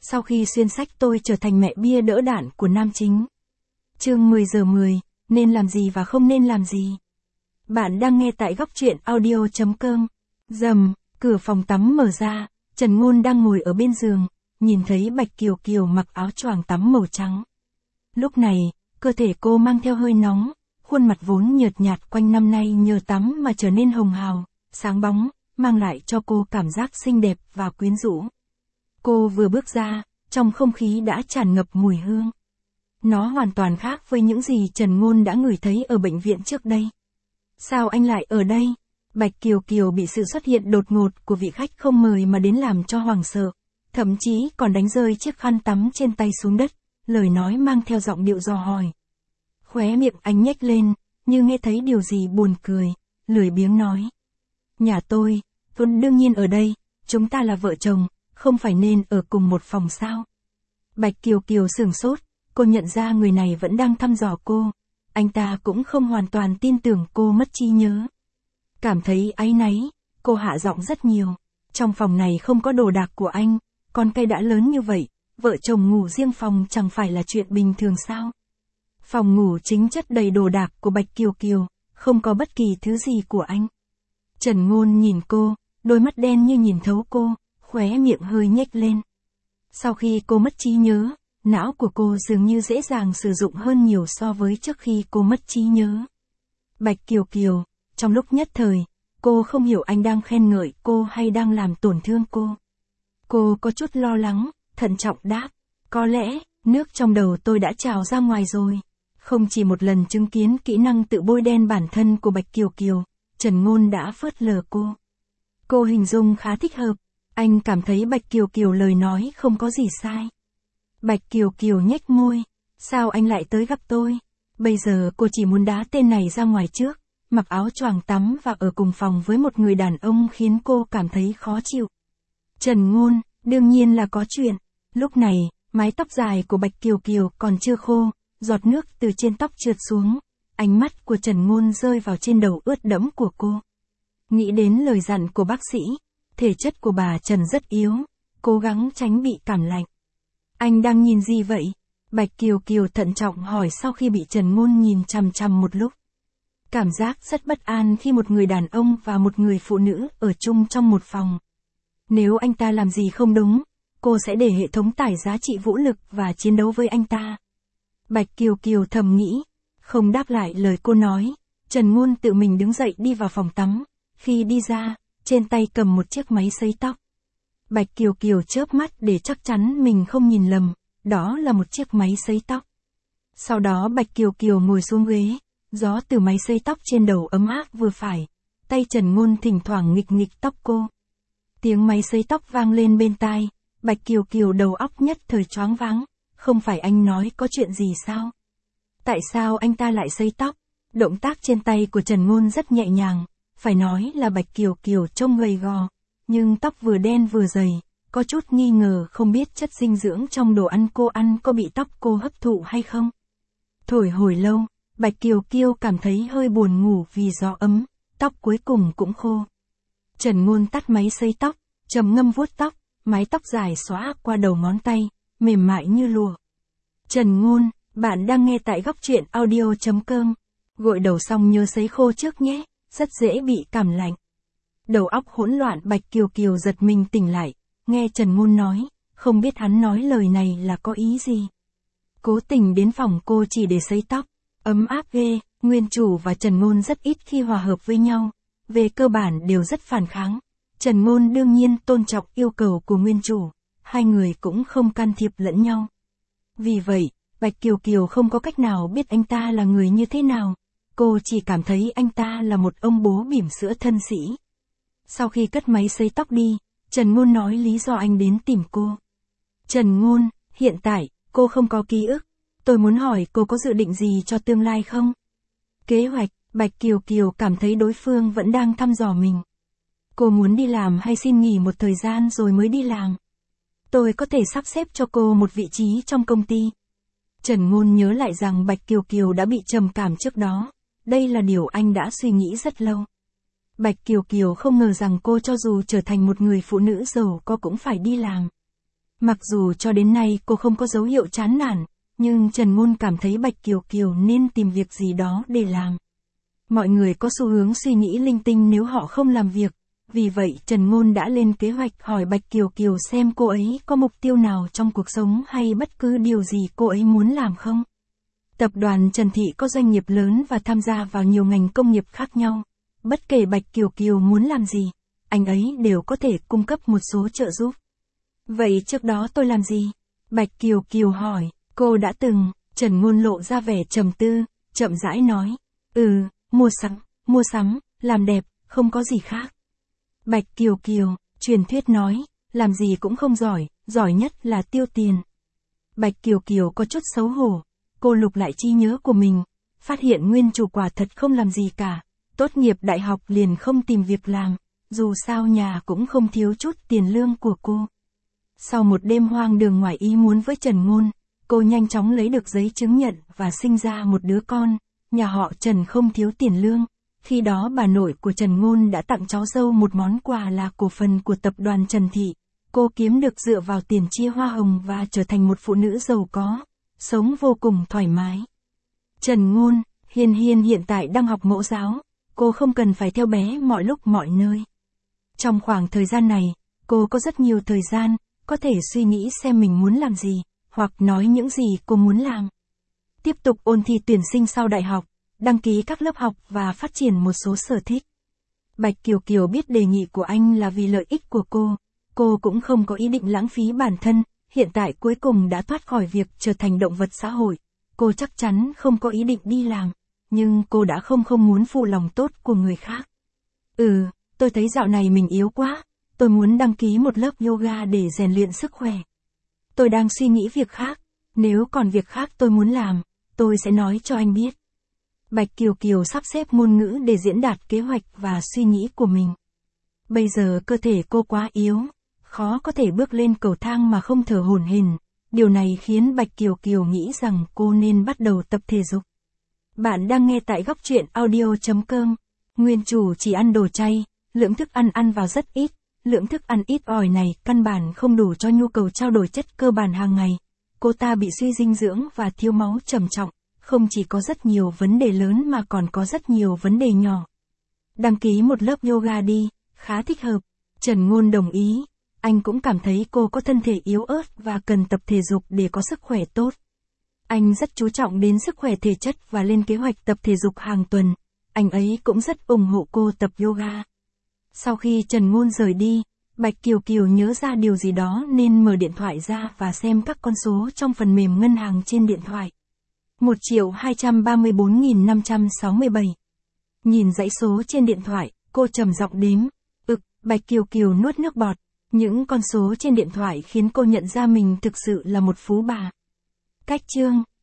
Sau khi xuyên sách tôi trở thành mẹ bia đỡ đạn của nam chính. Chương 10 giờ 10, nên làm gì và không nên làm gì. Bạn đang nghe tại góc truyện audio.com. Rầm, cửa phòng tắm mở ra, Trần Ngôn đang ngồi ở bên giường, nhìn thấy Bạch Kiều Kiều mặc áo choàng tắm màu trắng. Lúc này, cơ thể cô mang theo hơi nóng, khuôn mặt vốn nhợt nhạt quanh năm nay nhờ tắm mà trở nên hồng hào, sáng bóng, mang lại cho cô cảm giác xinh đẹp và quyến rũ. Cô vừa bước ra, trong không khí đã tràn ngập mùi hương. Nó hoàn toàn khác với những gì Trần Ngôn đã ngửi thấy ở bệnh viện trước đây. Sao anh lại ở đây? Bạch Kiều Kiều bị sự xuất hiện đột ngột của vị khách không mời mà đến làm cho hoảng sợ, thậm chí còn đánh rơi chiếc khăn tắm trên tay xuống đất, lời nói mang theo giọng điệu dò hỏi. Khóe miệng anh nhếch lên, như nghe thấy điều gì buồn cười, lười biếng nói. Nhà tôi đương nhiên ở đây, chúng ta là vợ chồng, không phải nên ở cùng một phòng sao? Bạch Kiều Kiều sửng sốt, cô nhận ra người này vẫn đang thăm dò cô, anh ta cũng không hoàn toàn tin tưởng cô mất trí nhớ. Cảm thấy áy náy, cô hạ giọng rất nhiều, trong phòng này không có đồ đạc của anh, con cây đã lớn như vậy, vợ chồng ngủ riêng phòng chẳng phải là chuyện bình thường sao? Phòng ngủ chính chất đầy đồ đạc của Bạch Kiều Kiều, không có bất kỳ thứ gì của anh. Trần Ngôn nhìn cô, đôi mắt đen như nhìn thấu cô, khóe miệng hơi nhếch lên. Sau khi cô mất trí nhớ, não của cô dường như dễ dàng sử dụng hơn nhiều so với trước khi cô mất trí nhớ. Bạch Kiều Kiều, trong lúc nhất thời, cô không hiểu anh đang khen ngợi cô hay đang làm tổn thương cô. Cô có chút lo lắng, thận trọng đáp, có lẽ, nước trong đầu tôi đã trào ra ngoài rồi. Không chỉ một lần chứng kiến kỹ năng tự bôi đen bản thân của Bạch Kiều Kiều, Trần Ngôn đã phớt lờ cô. Cô hình dung khá thích hợp, anh cảm thấy Bạch Kiều Kiều lời nói không có gì sai. Bạch Kiều Kiều nhếch môi, sao anh lại tới gặp tôi? Bây giờ cô chỉ muốn đá tên này ra ngoài trước, mặc áo choàng tắm và ở cùng phòng với một người đàn ông khiến cô cảm thấy khó chịu. Trần Ngôn, đương nhiên là có chuyện. Lúc này, mái tóc dài của Bạch Kiều Kiều còn chưa khô, giọt nước từ trên tóc trượt xuống, ánh mắt của Trần Ngôn rơi vào trên đầu ướt đẫm của cô. Nghĩ đến lời dặn của bác sĩ, thể chất của bà Trần rất yếu, cố gắng tránh bị cảm lạnh. Anh đang nhìn gì vậy? Bạch Kiều Kiều thận trọng hỏi sau khi bị Trần Ngôn nhìn chằm chằm một lúc. Cảm giác rất bất an khi một người đàn ông và một người phụ nữ ở chung trong một phòng. Nếu anh ta làm gì không đúng, cô sẽ để hệ thống tải giá trị vũ lực và chiến đấu với anh ta. Bạch Kiều Kiều thầm nghĩ, không đáp lại lời cô nói, Trần Ngôn tự mình đứng dậy đi vào phòng tắm, khi đi ra, trên tay cầm một chiếc máy sấy tóc. Bạch Kiều Kiều chớp mắt để chắc chắn mình không nhìn lầm, đó là một chiếc máy sấy tóc. Sau đó Bạch Kiều Kiều ngồi xuống ghế, gió từ máy sấy tóc trên đầu ấm áp vừa phải, tay Trần Ngôn thỉnh thoảng nghịch nghịch tóc cô. Tiếng máy sấy tóc vang lên bên tai, Bạch Kiều Kiều đầu óc nhất thời choáng váng, không phải anh nói có chuyện gì sao? Tại sao anh ta lại sấy tóc? Động tác trên tay của Trần Ngôn rất nhẹ nhàng, phải nói là Bạch Kiều Kiều trông gầy gò, nhưng tóc vừa đen vừa dày, có chút nghi ngờ không biết chất dinh dưỡng trong đồ ăn cô ăn có bị tóc cô hấp thụ hay không. Thổi hồi lâu, Bạch Kiều Kiều cảm thấy hơi buồn ngủ vì gió ấm, tóc cuối cùng cũng khô. Trần Ngôn tắt máy sấy tóc, trầm ngâm vuốt tóc, mái tóc dài xõa qua đầu ngón tay, mềm mại như lụa. Trần Ngôn, bạn đang nghe tại góc truyện audio.com. Gội đầu xong nhớ sấy khô trước nhé, rất dễ bị cảm lạnh. Đầu óc hỗn loạn Bạch Kiều Kiều giật mình tỉnh lại, nghe Trần Ngôn nói, không biết hắn nói lời này là có ý gì. Cố tình đến phòng cô chỉ để sấy tóc, ấm áp ghê, nguyên chủ và Trần Ngôn rất ít khi hòa hợp với nhau, về cơ bản đều rất phản kháng. Trần Ngôn đương nhiên tôn trọng yêu cầu của nguyên chủ, hai người cũng không can thiệp lẫn nhau. Vì vậy, Bạch Kiều Kiều không có cách nào biết anh ta là người như thế nào, cô chỉ cảm thấy anh ta là một ông bố bỉm sữa thân sĩ. Sau khi cất máy sấy tóc đi, Trần Ngôn nói lý do anh đến tìm cô. Trần Ngôn, hiện tại, cô không có ký ức, tôi muốn hỏi cô có dự định gì cho tương lai không? Kế hoạch, Bạch Kiều Kiều cảm thấy đối phương vẫn đang thăm dò mình. Cô muốn đi làm hay xin nghỉ một thời gian rồi mới đi làm? Tôi có thể sắp xếp cho cô một vị trí trong công ty. Trần Ngôn nhớ lại rằng Bạch Kiều Kiều đã bị trầm cảm trước đó, đây là điều anh đã suy nghĩ rất lâu. Bạch Kiều Kiều không ngờ rằng cô cho dù trở thành một người phụ nữ giàu có cũng phải đi làm. Mặc dù cho đến nay cô không có dấu hiệu chán nản, nhưng Trần Ngôn cảm thấy Bạch Kiều Kiều nên tìm việc gì đó để làm. Mọi người có xu hướng suy nghĩ linh tinh nếu họ không làm việc, vì vậy Trần Ngôn đã lên kế hoạch hỏi Bạch Kiều Kiều xem cô ấy có mục tiêu nào trong cuộc sống hay bất cứ điều gì cô ấy muốn làm không. Tập đoàn Trần Thị có doanh nghiệp lớn và tham gia vào nhiều ngành công nghiệp khác nhau. Bất kể Bạch Kiều Kiều muốn làm gì, anh ấy đều có thể cung cấp một số trợ giúp. Vậy trước đó tôi làm gì? Bạch Kiều Kiều hỏi, cô đã từng, Trần Ngôn lộ ra vẻ trầm tư, chậm rãi nói. Mua sắm, làm đẹp, không có gì khác. Bạch Kiều Kiều, truyền thuyết nói, làm gì cũng không giỏi, giỏi nhất là tiêu tiền. Bạch Kiều Kiều có chút xấu hổ, cô lục lại trí nhớ của mình, phát hiện nguyên chủ quả thật không làm gì cả, tốt nghiệp đại học liền không tìm việc làm, dù sao nhà cũng không thiếu chút tiền lương của cô. Sau một đêm hoang đường ngoài ý muốn với Trần Ngôn, cô nhanh chóng lấy được giấy chứng nhận và sinh ra một đứa con, nhà họ Trần không thiếu tiền lương. Khi đó bà nội của Trần Ngôn đã tặng cháu dâu một món quà là cổ phần của tập đoàn Trần Thị. Cô kiếm được dựa vào tiền chia hoa hồng và trở thành một phụ nữ giàu có, sống vô cùng thoải mái. Trần Ngôn, Hiên hiện tại đang học mẫu giáo, cô không cần phải theo bé mọi lúc mọi nơi. Trong khoảng thời gian này, cô có rất nhiều thời gian, có thể suy nghĩ xem mình muốn làm gì, hoặc nói những gì cô muốn làm. Tiếp tục ôn thi tuyển sinh sau đại học, đăng ký các lớp học và phát triển một số sở thích. Bạch Kiều Kiều biết đề nghị của anh là vì lợi ích của cô cũng không có ý định lãng phí bản thân, hiện tại cuối cùng đã thoát khỏi việc trở thành động vật xã hội. Cô chắc chắn không có ý định đi làm, nhưng cô đã không muốn phụ lòng tốt của người khác. Tôi thấy dạo này mình yếu quá, tôi muốn đăng ký một lớp yoga để rèn luyện sức khỏe. Tôi đang suy nghĩ việc khác, nếu còn việc khác tôi muốn làm, tôi sẽ nói cho anh biết. Bạch Kiều Kiều sắp xếp ngôn ngữ để diễn đạt kế hoạch và suy nghĩ của mình. Bây giờ cơ thể cô quá yếu, khó có thể bước lên cầu thang mà không thở hổn hển. Điều này khiến Bạch Kiều Kiều nghĩ rằng cô nên bắt đầu tập thể dục. Bạn đang nghe tại góc truyện audio.com. Nguyên chủ chỉ ăn đồ chay, lượng thức ăn vào rất ít. Lượng thức ăn ít ỏi này căn bản không đủ cho nhu cầu trao đổi chất cơ bản hàng ngày. Cô ta bị suy dinh dưỡng và thiếu máu trầm trọng, không chỉ có rất nhiều vấn đề lớn mà còn có rất nhiều vấn đề nhỏ. Đăng ký một lớp yoga đi, khá thích hợp. Trần Ngôn đồng ý, anh cũng cảm thấy cô có thân thể yếu ớt và cần tập thể dục để có sức khỏe tốt. Anh rất chú trọng đến sức khỏe thể chất và lên kế hoạch tập thể dục hàng tuần. Anh ấy cũng rất ủng hộ cô tập yoga. Sau khi Trần Ngôn rời đi, Bạch Kiều Kiều nhớ ra điều gì đó nên mở điện thoại ra và xem các con số trong phần mềm ngân hàng trên điện thoại. 1.234.567. Nhìn dãy số trên điện thoại, cô trầm giọng đếm. Bạch Kiều Kiều nuốt nước bọt. Những con số trên điện thoại khiến cô nhận ra mình thực sự là một phú bà. Cách chương